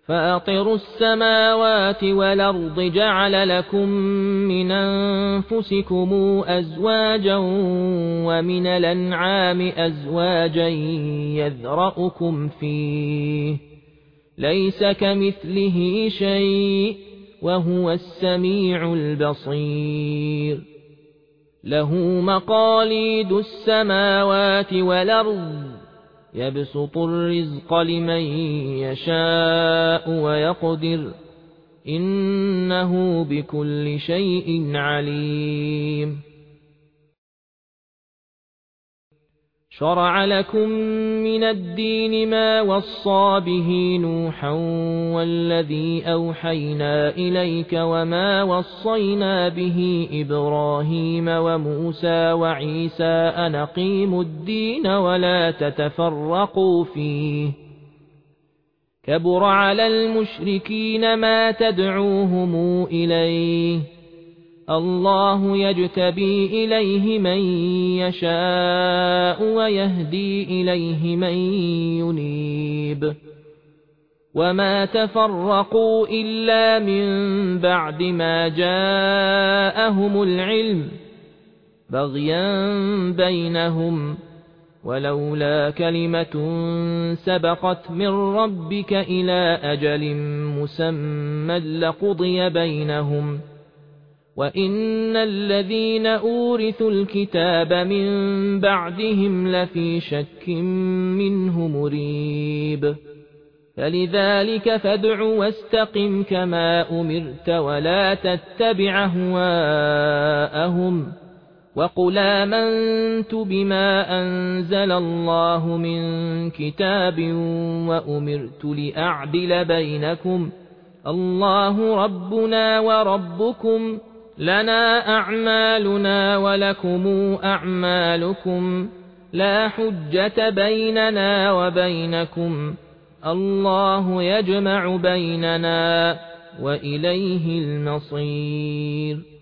فاطر السماوات والأرض جعل لكم من أنفسكم أزواجا ومن الأنعام أزواجا يذرأكم فيه ليس كمثله شيء وهو السميع البصير له مقاليد السماوات والأرض يبسط الرزق لمن يشاء ويقدر إنه بكل شيء عليم شرع لكم من الدين ما وصى به نوحا والذي أوحينا إليك وما وصينا به إبراهيم وموسى وعيسى أن أقيموا الدين ولا تتفرقوا فيه كبر على المشركين ما تدعوهم إليه الله يجتبي إليه من يشاء ويهدي إليه من ينيب وما تفرقوا إلا من بعد ما جاءهم العلم بغيا بينهم ولولا كلمة سبقت من ربك إلى أجل مسمى لقضي بينهم وإن الذين أورثوا الكتاب من بعدهم لفي شك منه مريب فلذلك فادع واستقم كما أمرت ولا تتبع أهواءهم وقل آمنت بما أنزل الله من كتاب وأمرت لأعدل بينكم الله ربنا وربكم لنا أعمالنا ولكم أعمالكم لا حجة بيننا وبينكم الله يجمع بيننا وإليه المصير